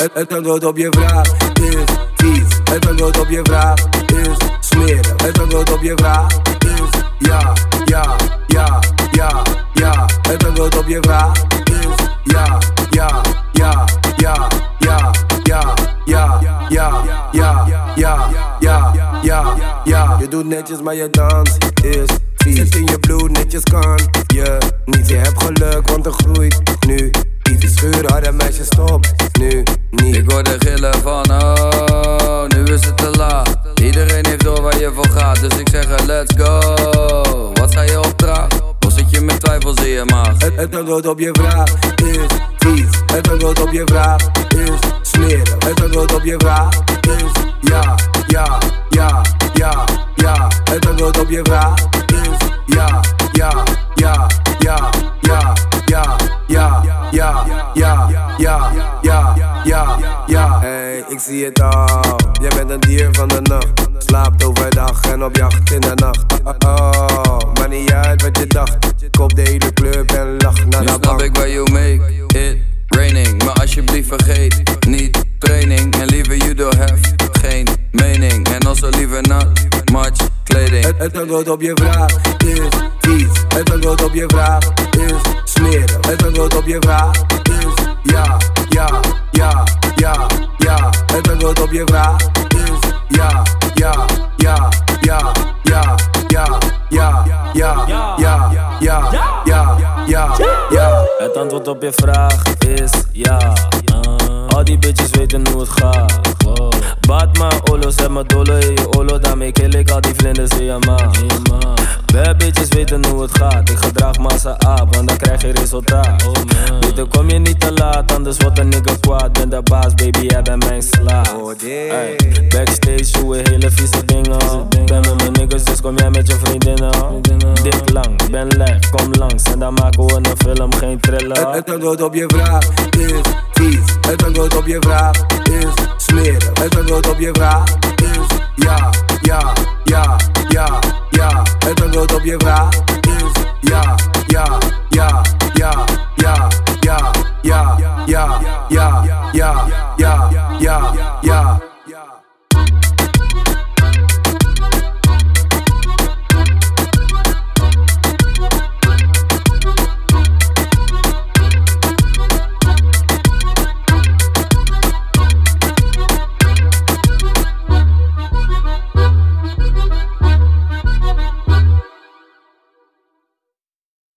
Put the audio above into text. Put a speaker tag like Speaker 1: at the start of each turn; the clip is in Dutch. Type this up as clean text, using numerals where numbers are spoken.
Speaker 1: Het antwoord op je vraag is vies. Het antwoord op je vraag is smerig. Het antwoord op je vraag is ja, ja, ja, ja, ja. Het antwoord op je vraag is ja, ja, ja, ja, ja, ja, ja, ja, ja, ja, ja, ja, ja. Je doet netjes maar je dans is vies. Zit in je bloed, netjes kan je niet. Je hebt geluk, want er groeit nu iets. Schuur harde meisjes, stop nu niet.
Speaker 2: Ik hoor de gillen van oh, nu is het te laat. Iedereen heeft door waar je voor gaat, dus ik zeg let's go. Wat ga je opdragen? Of zit je met twijfels in je maag?
Speaker 1: Het antwoord op je vraag is vies. Het antwoord op je vraag is smerig. Het antwoord op je vraag is ja, ja, ja, ja, ja. Het antwoord op je vraag is ja, ja, ja, ja, ja, ja, ja, ja, ja, ja, ja, ja, ja. Hey, ik zie het al. Jij bent een dier van de nacht. Slaapt overdag en op jacht in de nacht. Oh, maar niet uit wat je dacht. Kop de hele club en lach naar de bank.
Speaker 2: Nu snap ik waar you make it raining. Maar alsjeblieft vergeet niet training. En liever you don't have geen mening. En also liever not much kleding.
Speaker 1: Het antwoord op je vraag is vies. Het antwoord op je vraag is smerig. Het antwoord op je vraag is ja, ja, ja, ja, ja. Het antwoord op je vraag is ja, ja, ja, ja, ja, ja, ja, ja, ja, ja, ja, ja, ja.
Speaker 3: Het antwoord op je vraag is ja. Al die bitches weten hoe het gaat. Batman, Olo, zet me dolle in je Olo. Daarmee kill ik al die vlinders in je maag. Bad bitches weten hoe het gaat. Ik gedraag massa aap, want dan krijg je resultaat. Beter kom je niet te laat, anders wordt een nigga kwaad. Ben de baas, baby, jij bent mijn slaaf. Ay, backstage doe we hele vieze dingen. Ben met mijn niggas, dus kom jij met je vriendinnen. Dik lang, ben leg, kom langs. En dan maken we een film, geen thriller.
Speaker 1: Het antwoord op je vraag is vies. Het antwoord op je vraag is smerig. Het antwoord op je vraag is ja, ja, ja, ja, ja. Het antwoord op je vraag